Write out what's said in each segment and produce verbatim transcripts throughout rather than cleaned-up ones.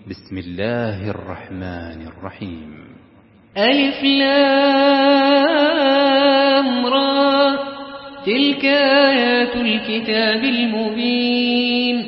بسم الله الرحمن الرحيم. ألف لام را، تلك آيات الكتاب المبين.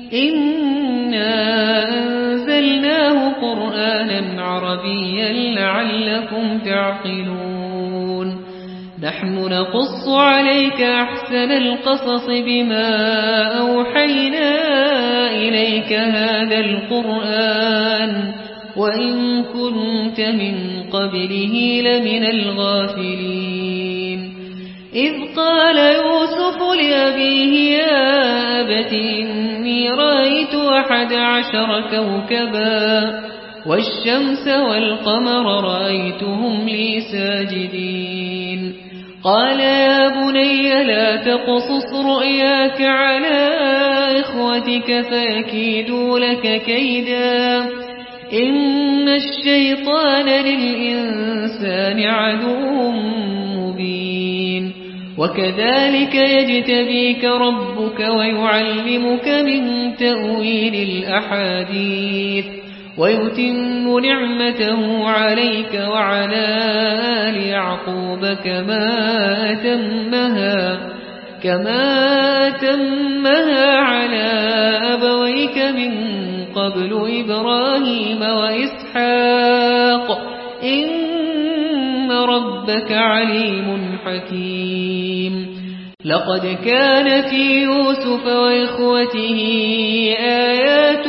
إنا أنزلناه قرآنا عربيا لعلكم تعقلون. نحن نقص عليك أحسن القصص بما أوحينا إليك هذا القرآن وإن كنت من قبله لمن الغافلين. إذ قال يوسف لأبيه يا أبت إني رأيت أحد عشر كوكبا والشمس والقمر رأيتهم لي ساجدين. قال يا بني لا تقصص رؤياك على إخوتك فيكيدوا لك كيدا إن الشيطان للإنسان عدو مبين. وكذلك يجتبيك ربك ويعلمك من تأويل الأحاديث ويتم نعمته عليك وعلى آل يعقوب كما أتمها كما أتمها على أبويك من قبل إبراهيم وإسحاق إن ربك عليم حكيم. لقد كان في يوسف وإخوته آيات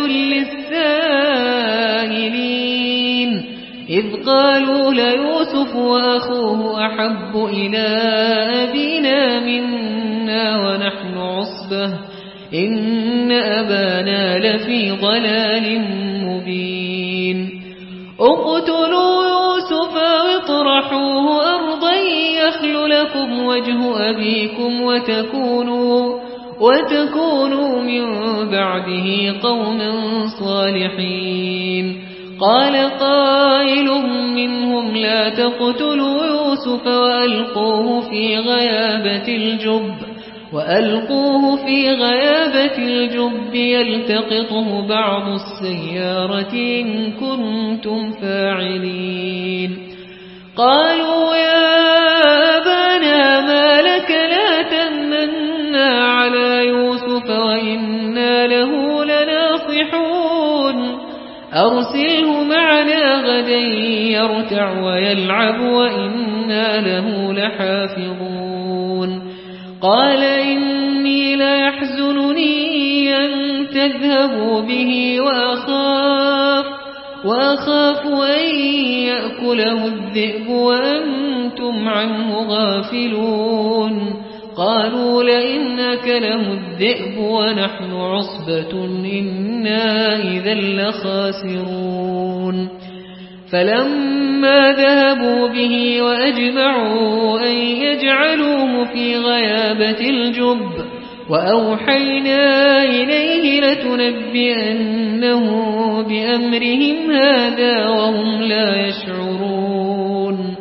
للسائلين إذ قالوا ليوسف وأخوه أحب إلى أبينا منا ونحن عصبة إن أبانا لفي ضلال مبين. اقتلوا يوسف واطرحوه أرضا يخل لكم وجه أبيكم وتكونوا, وتكونوا من بعده قوما صالحين. قال قائل منهم لا تقتلوا يوسف وألقوه في غيابة الجب وألقوه في غيابة الجب يلتقطه بعض السيارة إن كنتم فاعلين. قالوا يا أبانا ما لك لا تمنى على يوسف وإنا له لناصحون أرسله معنا غدا يرتع ويلعب وإنا له لحافظون. قال إني ليحزنني أن تذهبوا به وأخاف, وأخاف أن يأكله الذئب وأنتم عنه غافلون. قالوا لئن أكله الذئب ونحن عصبة إنا إذا لخاسرون. فلما ذهبوا به وأجمعوا أن يجعلوه في غيابة الجب وأوحينا إليه لتنبئنه بأمرهم هذا وهم لا يشعرون.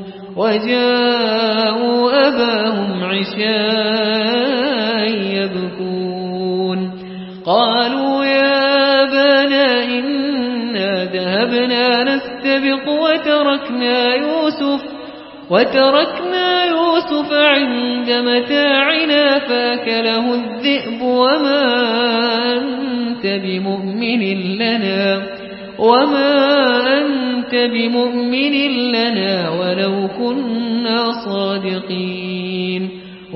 وجاءوا أباهم عشاء يبكون. قالوا يا أبانا إنا ذهبنا نستبق وتركنا يوسف وتركنا يوسف عند متاعنا فأكله الذئب وما أنت بمؤمن لنا وما أنت بمؤمن لنا ولو كنا صادقين.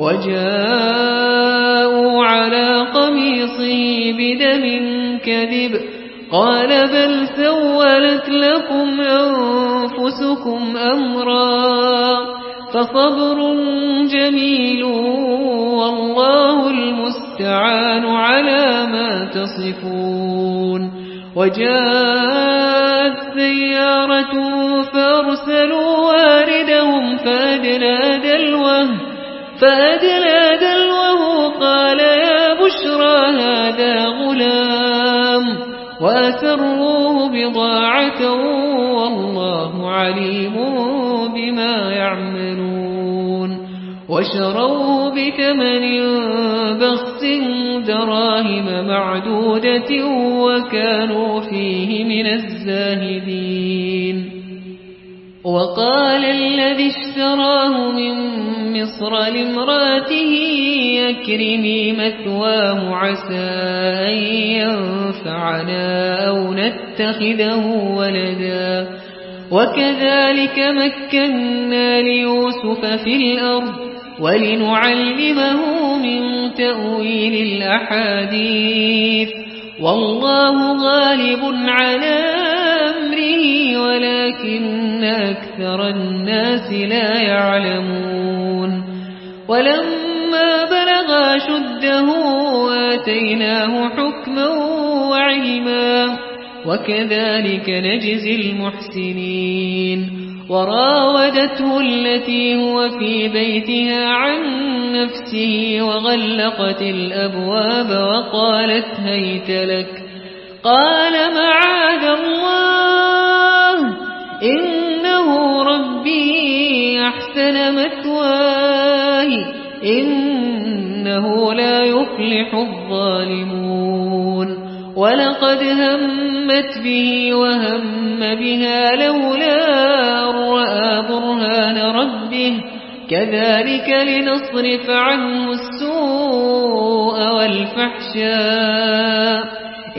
وجاءوا على قميصه بدم كذب قال بل سولت لكم أنفسكم أمرا فصبر جميل والله المستعان على ما تصفون. وجاءت سيارة فأرسلوا واردهم فأدلى دلوه فأدلى دلوه قال يا بشرى هذا غلام وأسروه بضاعة والله عليم بما يعملون. وشروه بثمن بخس دراهم معدودة وكانوا فيه من الزاهدين. وقال الذي اشتراه من مصر لامرأته أكرمي مثواه عسى أن ينفعنا أو نتخذه ولدا وكذلك مكنا ليوسف في الأرض ولنعلمه من تأويل الأحاديث والله غالب على أمره ولكن أكثر الناس لا يعلمون. ولما بلغ أشده آتيناه حكما وعلما وكذلك نجزي المحسنين. وراودته التي هو في بيتها عن نفسه وغلقت الأبواب وقالت هيت لك قال معاذ الله إنه ربي أحسن مثواي إنه لا يفلح الظالمون. ولقد همت به وهم بها لولا أن رأى برهان ربه كذلك لنصرف عنه السوء والفحشاء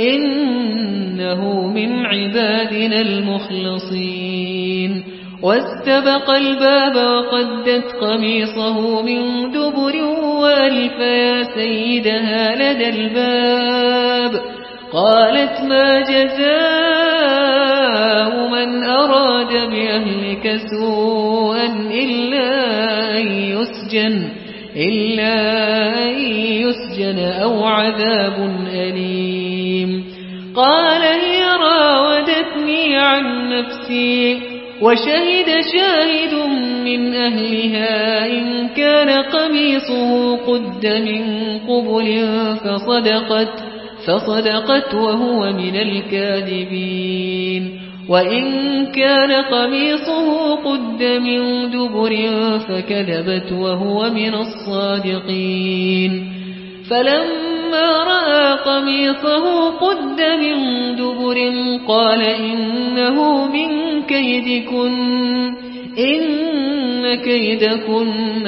إنه من عبادنا المخلصين. واستبق الباب وقدت قميصه من دبر وألف يا سيدها لدى الباب قالت ما جزاء من أراد بأهلك سوءا إلا أن يسجن إلا أن يسجن أو عذاب أليم. قال هي راودتني عن نفسي وشهد شاهد من أهلها إن كان قميصه قد من قبل فصدقت فصدقت وهو من الكاذبين وإن كان قميصه قد من دبر فكذبت وهو من الصادقين. فلما رأى قميصه قد من دبر قال إنه من كيدكن إن كيدكن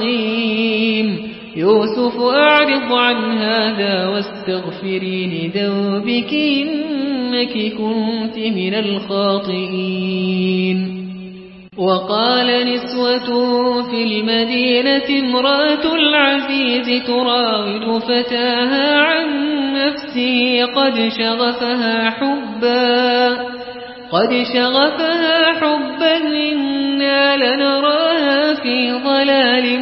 عظيم. يوسف أعرض عن هذا واستغفري لذنبك إنك كنت من الخاطئين. وقال نسوة في المدينة امرأة العزيز تراود فتاها عن نفسه قد شغفها حبا قد شغفها حبا إنا لنراها في ضلال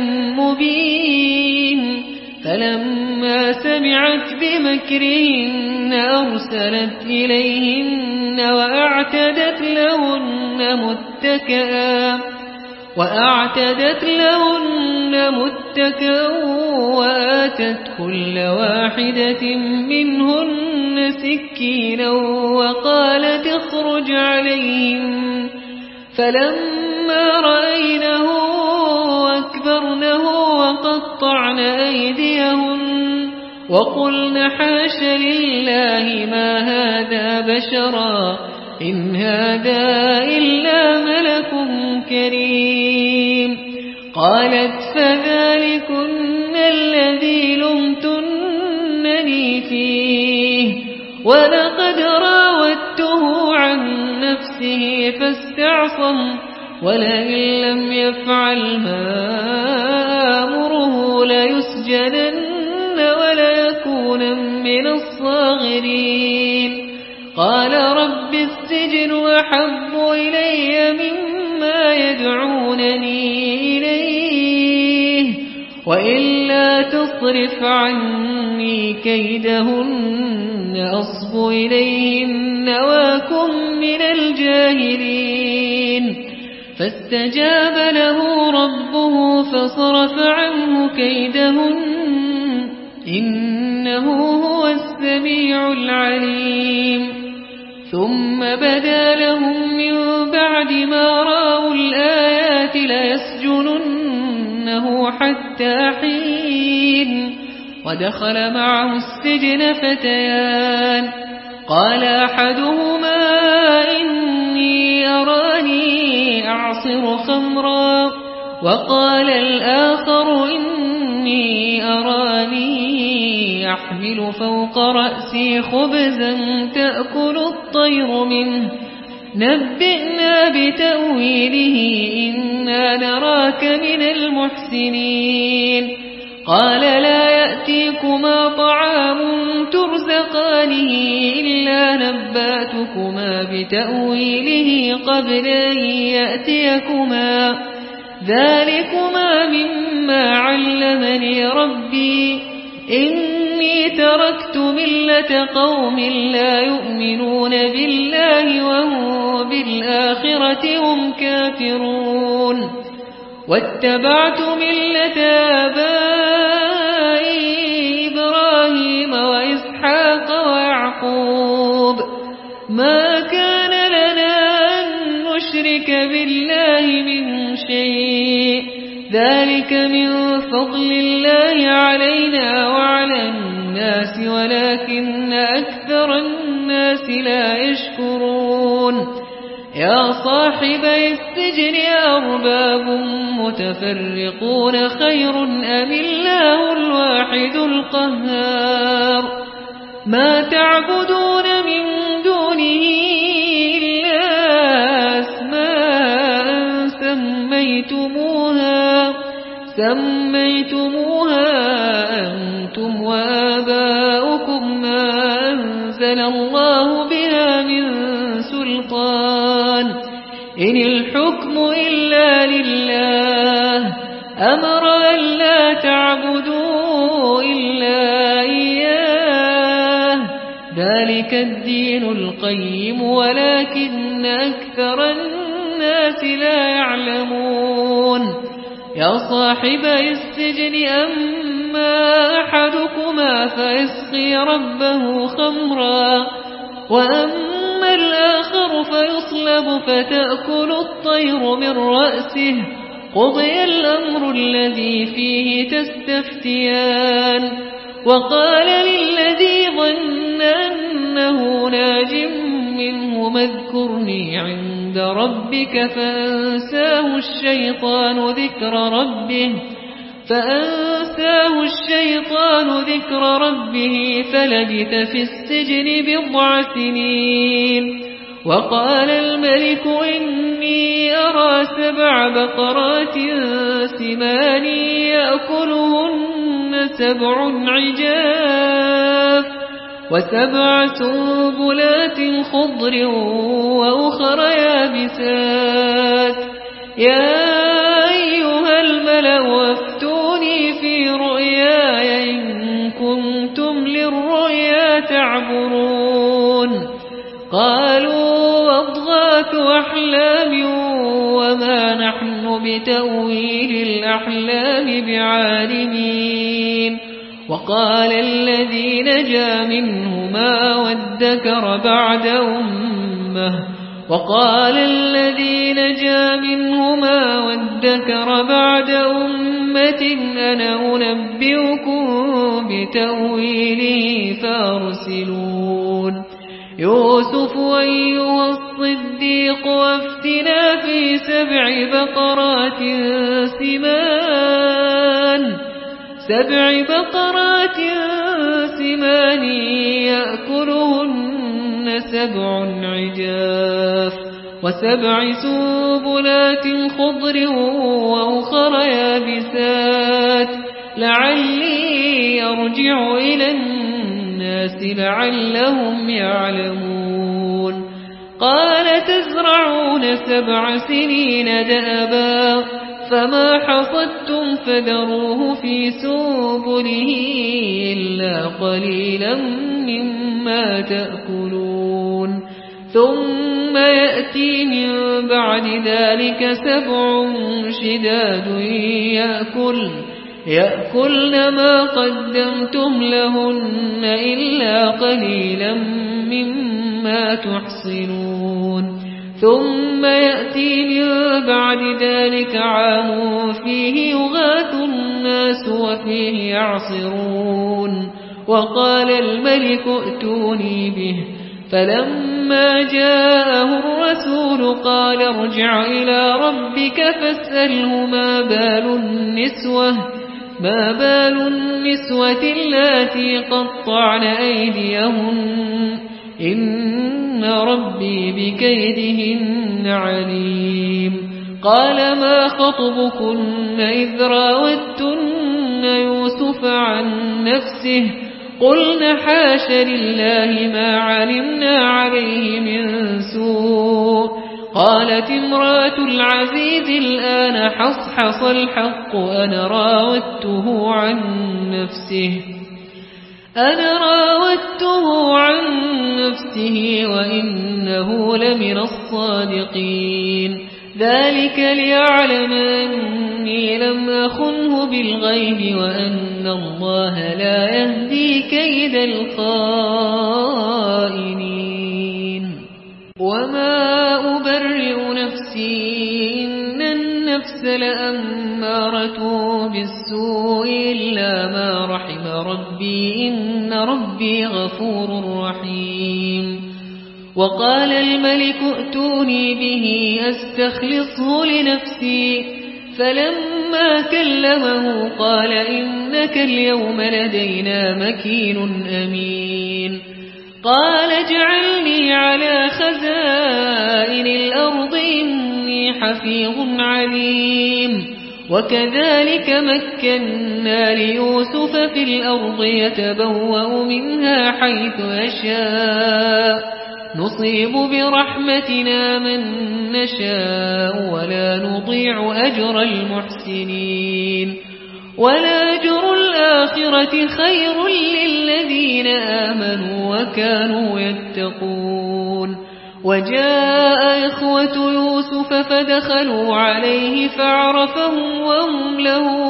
مبين. فلما سمعت بمكرهن أرسلت إليهن وأعتدت لهن متكئا وأعتدت لهن متكئا وآتت كل واحدة منهن سكينا وقالت اخرج عليهم. فلما رأينه أكبرنه وقطعن أيديهن وقلن حاش لله ما هذا بشرا إن هذا إلا ملك كريم. قالت فذلكن الذي لمتنني فيه ولقد راودته عن نفسه فاستعصم ولئن لم يفعل ما آمره ليسجنن وليكونن من الصاغرين. قال رب السجن أحب إلي مما يدعونني إليه وإلا تصرف عني كيدهن أصب إليهن وأكن من الجاهلين. فاستجاب له ربه فصرف عنه كيدهن إنه هو السميع العليم. ثم بدا لهم من بعد ما رأوا الآيات ليسجننه عنه حتى حين. ودخل معه السجن فتيان، قال أحدهما إني أراني أعصر خمرا، وقال الآخر إني أراني أحمل فوق رأسي خبزا تأكل الطير منه، نبئنا بتأويله إنا نراك من المحسنين. قال لا يأتيكما طعام ترزقانه إلا نبأتكما بتأويله قبل أن يأتيكما، ذلكما مما علمني ربي، إني تركت ملة قوم لا يؤمنون بالله وهم بالآخرة هم كافرون، واتبعت ملة آبائي إبراهيم وإسحاق ويعقوب، ما كان لنا أن نشرك بالله من شيء، ذلك من فضل الله علينا وعلى الناس ولكن أكثر الناس لا يشكرون. يا صاحبي السجن أرباب متفرقون خير أم الله الواحد القهار، ما تعبدون من دونه إلا أسماء سميتموها سميتموها أنتم وآباؤكم ما أنزل الله بها من سلطان، إن الحكم إلا لله، أمر أن لا تعبدوا إلا إياه، ذلك الدين القيم ولكن أكثر الناس لا يعلمون. يا صاحبي السجن أما أحدكما فيسقي ربه خمرا، وأما الآخر فيصلب فتأكل الطير من رأسه، قضي الأمر الذي فيه تستفتيان. وقال للذي ظن أنه ناج منه اذكرني عند ربك، فأنساه الشيطان ذكر ربه فأنساه الشيطان ذكر ربه فلبث في السجن بضع سنين. وقال الملك إني أرى سبع بقرات سمان يأكلهن سبع عجاف وسبع سنبلات خضر وأخر يابسات، يا أيها الملأ أفتوني في رؤياي إن كنتم للرؤيا تعبرون. قالوا أضغاث أحلام وما نحن بتأويل الأحلام بعالمين. وقال الذي نجا منهما وادكر بعد أمة وقال الذي نجا منهما وادكر بعد أمة أنا أنبئكم بتأويله فارسلون. يوسف أيها الصديق وافتنا في سبع بقرات سمان سبع بقرات سمان يأكلهن سبع عجاف وسبع سنبلات خضر وأخر يابسات لعلي يرجع إلى الناس لعلهم يعلمون. قال تزرعون سبع سنين دأبا فما حصدتم فذروه في سنبله إلا قليلا مما تأكلون. ثم يأتي من بعد ذلك سبع شداد يأكل يأكلن ما قدمتم لهن إلا قليلا مما تحصنون. ثم يأتي من بعد ذلك عام فيه يغاث الناس وفيه يعصرون وقال الملك ائتوني به فلما جاءه الرسول قال ارجع إلى ربك فاسأله ما بال النسوة ما بال النسوة اللاتي قطعن أيديهن إن ربي بكيدهن عليم قال ما خطبكن إذ راوتن يوسف عن نفسه قلن حاش لله ما علمنا عليه من سوء قالت امرأة العزيز الآن حصحص الحق أنا راودته عن نفسه أنا راودته عن نفسه وإنه لمن الصادقين ذلك ليعلم أني لم أخنه بالغيب وأن الله لا يهدي كيد الخائنين وما أبرئ نفسي إن النفس لأمارة بالسوء إلا ما رحم ربي إن ربي غفور رحيم وقال الملك ائتوني به أستخلصه لنفسي فلما كلمه قال إنك اليوم لدينا مكين أمين قال اجعلني على خزائن الأرض إني حفيظ عليم وكذلك مكنا ليوسف في الأرض يتبوأ منها حيث يشاء نصيب برحمتنا من نشاء ولا نضيع أجر المحسنين ولأجر الآخرة خير للذين آمنوا وكانوا يتقون وجاء إخوة يوسف فدخلوا عليه فعرفهم وهم له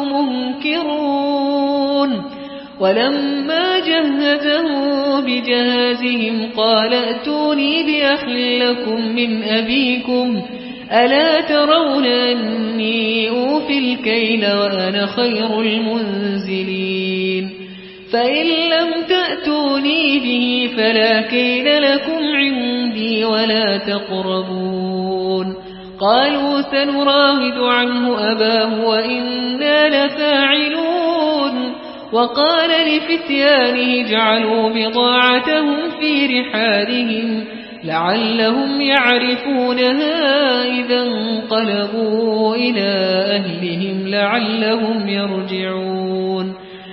منكرون ولما جهزه بجهازهم قال ائتوني بأخ لكم من أبيكم ألا ترون أني أوفي الكيل وأنا خير المنزلين فإن لم تأتوني به فلا كيل لكم عندي ولا تقربون قالوا سنراود عنه أباه وإنا لفاعلون وقال لفتيانه اجعلوا بضاعتهم في رحالهم لعلهم يعرفونها إذا انقلبوا إلى أهلهم لعلهم يرجعون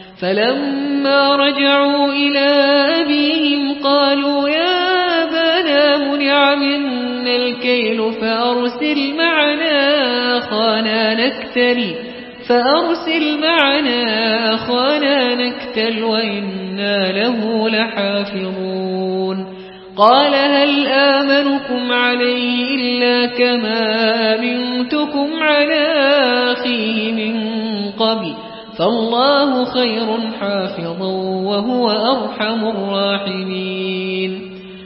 فلما رجعوا إلى أبيهم قالوا يا أبانا منع منا الكيل فأرسل معنا أخانا نكتل فأرسل معنا أخانا نكتل وإنا له لحافظون قال هل آمنكم عليه إلا كما أمنتكم على أخيه من قبل فالله خير حافظا وهو أرحم الراحمين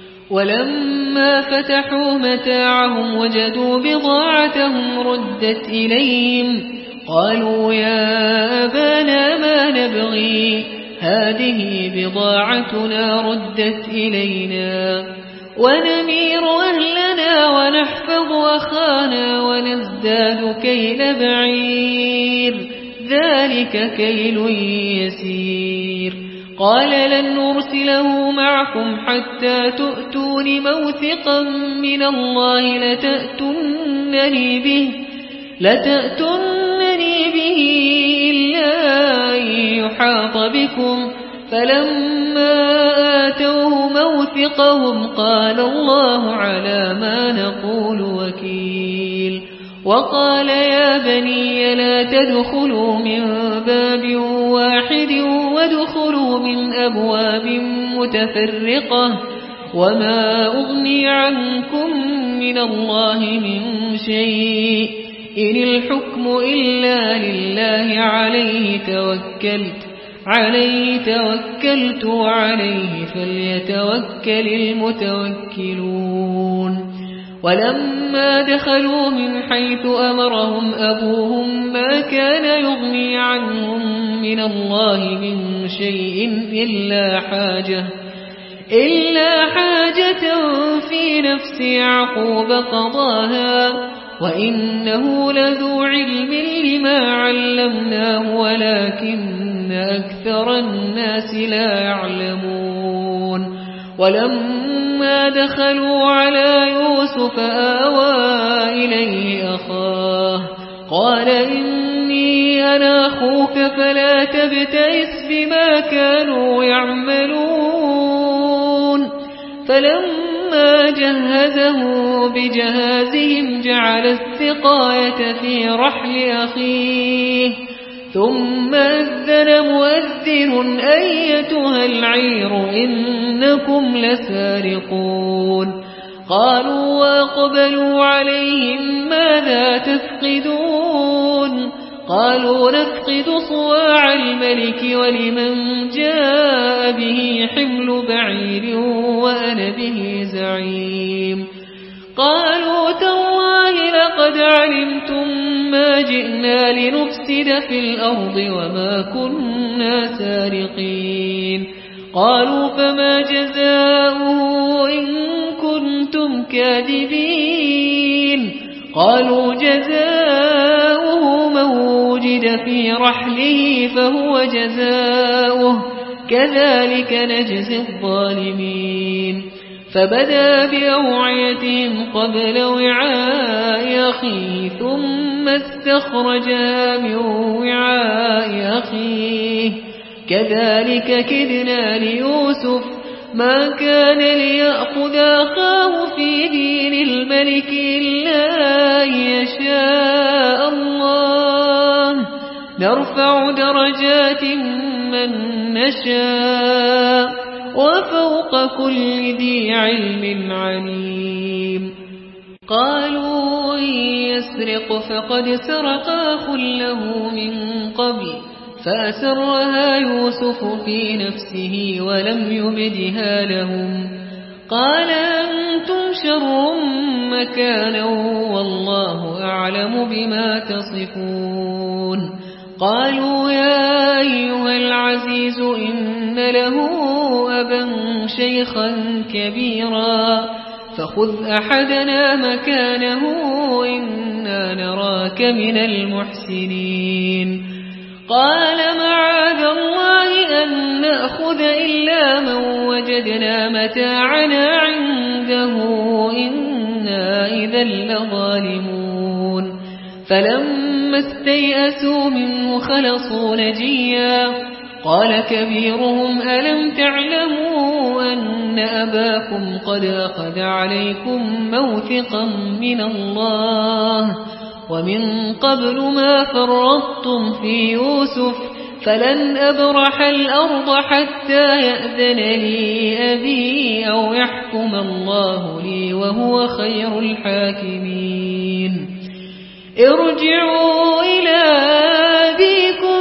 ولما فتحوا متاعهم وجدوا بضاعتهم ردت إليهم قالوا يا أبانا ما نبغي هذه بضاعتنا ردت إلينا ونمير أهلنا ونحفظ أخانا ونزداد كيل بعير ذلك كيل يسير قال لن نرسله معكم حتى تؤتون موثقا من الله لتأتونني به لتأتونني به إلا أن يحاط بكم فلما آتوه موثقهم قال الله على ما نقول وكيل وقال يا بني لا تدخلوا من باب واحد وادخلوا من أبواب متفرقة وما أغني عنكم من الله من شيء إن الحكم إلا لله عليه توكلت عليه توكلت عليه فليتوكل المتوكلون ولما دخلوا من حيث أمرهم أبوهم ما كان يغني عنهم من الله من شيء إلا حاجة إلا حاجة في نفس يعقوب قضاها وإنه لذو علم لما علمناه ولكن أكثر الناس لا يعلمون. ولما دخلوا على يوسف آوى إليه أخاه قال إني أنا أخوك فلا تبتئس بما كانوا يعملون. فلما جهزه بجهازهم جعل السقاية في رحل أخيه ثم أذن مؤذن أيتها العير إنكم لسارقون. قالوا وأقبلوا عليهم ماذا تفقدون؟ قالوا نفقد صواع الملك ولمن جاء به حمل بعير وأنا به زعيم. قالوا تالله لقد علمتم ما جئنا لنفسد في الأرض وما كنا سارقين. قالوا فما جزاؤه إن كنتم كاذبين؟ قالوا جزاؤه من وجد في رحله فهو جزاؤه كذلك نجزي الظالمين. فبدأ بأوعيتهم قبل وعاء أخيه ثم استخرجها من وعاء أخيه كذلك كدنا ليوسف ما كان ليأخذ أخاه في دين الملك إلا أن يشاء الله نرفع درجات من نشاء وفوق كل ذي علم عليم. قالوا إن يسرق فقد سرق أخ له من قبل فأسرها يوسف في نفسه ولم يبدها لهم. قال أنتم شر مكانا والله أعلم بما تصفون. قالوا يا أيها العزيز إن له أبا شيخا كبيرا فخذ أحدنا مكانه إنا نراك من المحسنين. قال معاذ الله أن نأخذ إلا من وجدنا متاعنا عنده إنا إذا لظالمون. فلما استيئسوا منه خلصوا نجيا. قال كبيرهم ألم تعلموا أن أباكم قد أخذ عليكم موثقا من الله ومن قبل ما فرطتم في يوسف فلن أبرح الأرض حتى يأذن لي أبي أو يحكم الله لي وهو خير الحاكمين. ارجعوا إلى أبيكم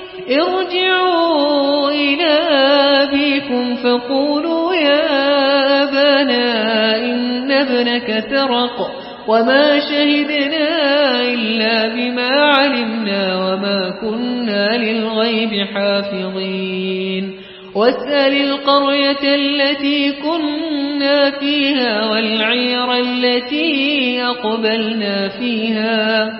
ارجعوا إلى أبيكم فقولوا يا أبانا إن ابنك سرق وما شهدنا إلا بما علمنا وما كنا للغيب حافظين. واسأل القرية التي كنا فيها والعير التي أقبلنا فيها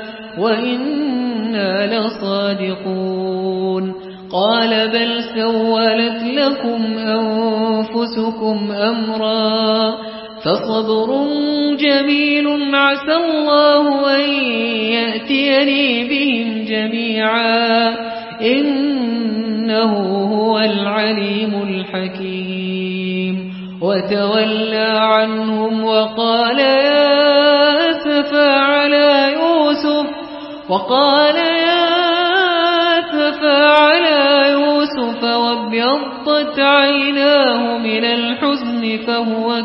وإنا لصادقون. قال بل سولت لكم أنفسكم أمرا فصبر جميل عسى الله أن يأتيني بهم جميعا إنه هو العليم الحكيم. وتولى عنهم وقال يا أسفى على يوسف وقال يا أسفى على يوسف وابيضت عيناه من الحزن فهو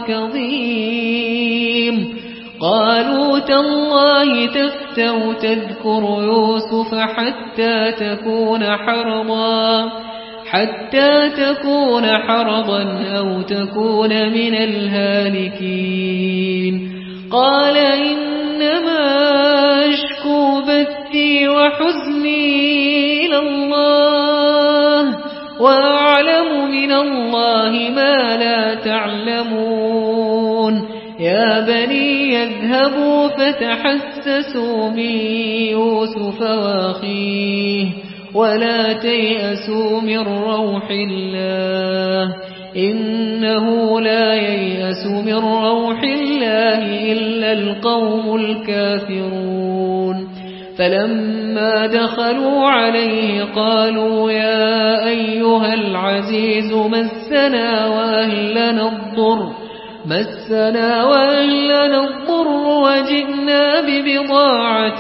كظيم. قالوا تالله تفتأ تذكر يوسف حتى تكون حرضا حتى تكون حرضا أو تكون من الهالكين. قال إنما أشكو بثي وحزني إلى الله وأعلم من الله ما لا تعلمون يا بني يذهبوا فتحسسوا من يوسف وأخيه ولا تيأسوا من روح الله إنه لا ييأس من روح الله إلا القوم الكافرون فلما دخلوا عليه قالوا يا أيها العزيز مسنا وأهلنا الضر مسنا وأهلنا الضر وجئنا ببضاعة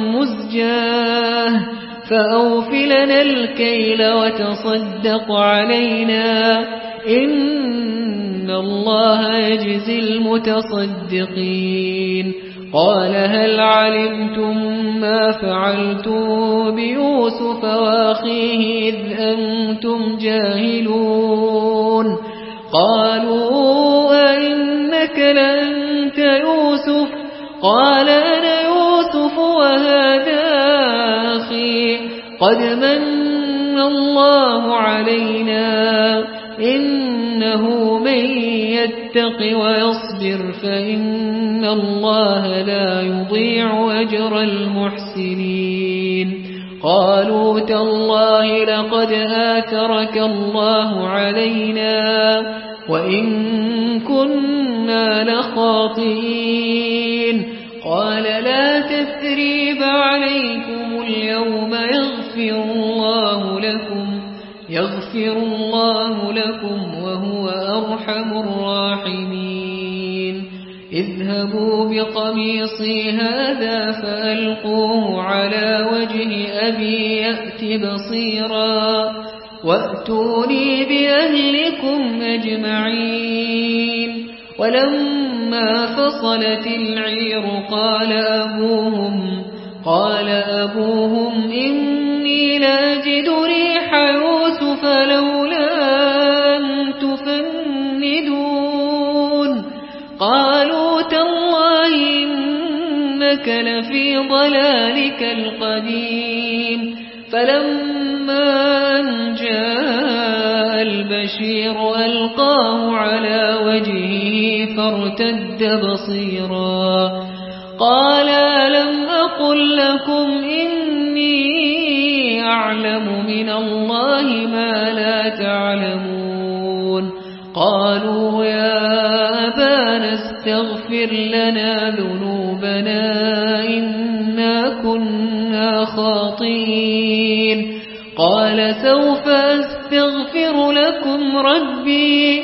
مزجاة فأوفلنا الكيل وتصدق علينا إن الله يجزي المتصدقين قال هل علمتم ما فعلتم بيوسف وأخيه إذ أنتم جاهلون قالوا أئنك لأنت يوسف قال أنا يوسف وهذا أخي قد من الله علينا إنه من يتق ويصبر فإن الله لا يضيع أجر المحسنين قالوا تالله لقد آثرك الله علينا وإن كنا لخاطئين قال لا تثريب عليكم اليوم يغفر الله لكم يغفر الله لكم وهو أرحم الراحمين اذهبوا بقميصي هذا فألقوه على وجه أبي يأت بصيرا وأتوني بأهلكم أجمعين ولما فصلت العير قال أبوهم قال أبوهم إني لأجد ريح يوسف لولا أن تفندون قالوا تالله إنك لفي ضلالك القديم فلما أن جاء البشير ألقاه على وجهه فارتد بصيرا قال ألم أقل لكم إني أعلم من الله ما لا تعلمون قالوا يا أبانا استغفر لنا ذنوبنا إنا كنا خاطئين قال سوف أستغفر لكم ربي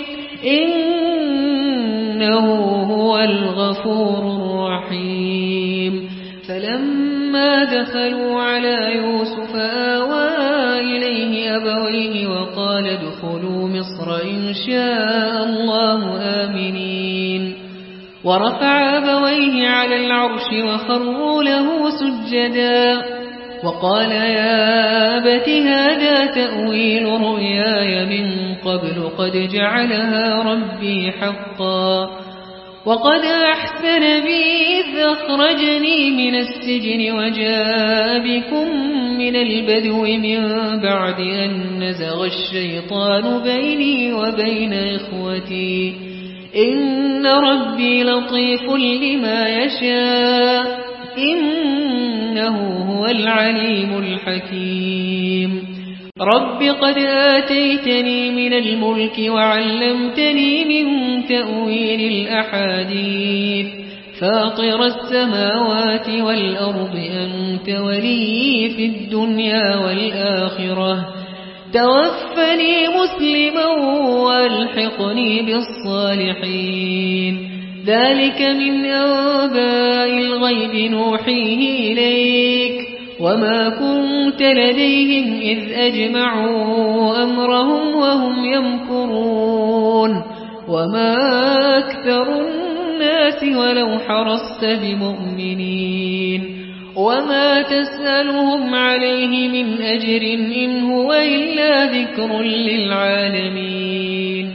إنه هو الغفور الرحيم فلما دخلوا على يوسف آوى إليه أبويه وقال ادخلوا مصر إن شاء الله آمنين ورفع أبويه على العرش وخروا له سجدا وقال يا أبت هذا تأويل رؤياي من قبل قد جعلها ربي حقا وقد أحسن بي إذ أخرجني من السجن وجاء بكم من البدو من بعد أن نزغ الشيطان بيني وبين إخوتي إن ربي لطيف لما يشاء إنه هو العليم الحكيم رب قد آتيتني من الملك وعلمتني من تأويل الأحاديث فاطر السماوات والأرض أنت ولي في الدنيا والآخرة توفني مسلما والحقني بالصالحين ذلك من أنباء الغيب نوحيه إليك وما كنت لديهم إذ أجمعوا أمرهم وهم يمكرون وما أكثر الناس ولو حرصت بمؤمنين وما تسألهم عليه من أجر إن هو إلا ذكر للعالمين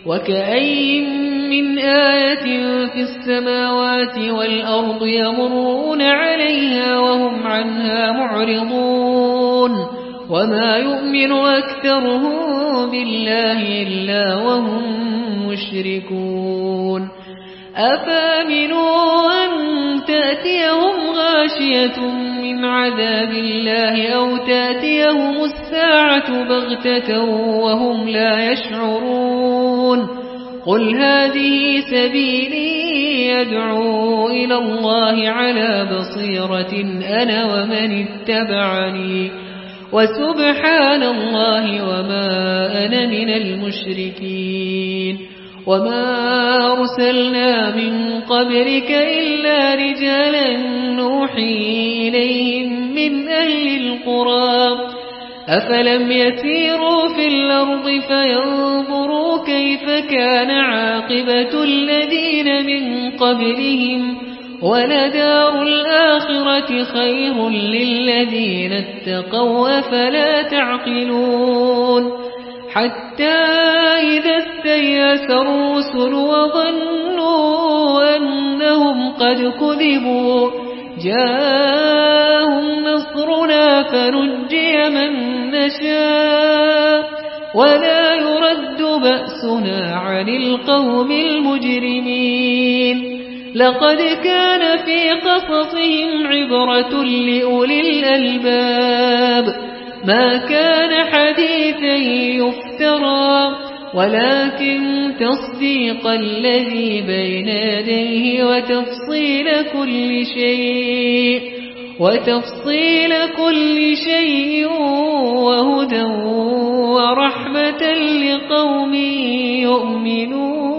وكأين من آية في السماوات والأرض يمرون عليها وهم عنها معرضون وما يؤمن أكثرهم بالله إلا وهم مشركون أفامنوا أن تأتيهم غاشية من عذاب الله أو تأتيهم الساعة بغتة وهم لا يشعرون قل هذه سبيلي يدعو إلى الله على بصيرة أنا ومن اتبعني وسبحان الله وما أنا من المشركين وما أرسلنا من قبلك إلا رجالا نوحي إليهم من أهل القرى أفلم يسيروا في الأرض فينظروا كيف كان عاقبة الذين من قبلهم ولدار الآخرة خير للذين اتقوا فلا تعقلون حتى إذا استيأس الرسل وظنوا أنهم قد كذبوا جاءهم نصرنا فنجي من نشاء ولا يرد بأسنا عن القوم المجرمين لقد كان في قصصهم عبرة لأولي الألباب ما كان حديثا يفترى ولكن تصديق الذي بين يديه وتفصيل كل شيء وتفصيل كل شيء وهدى ورحمة لقوم يؤمنون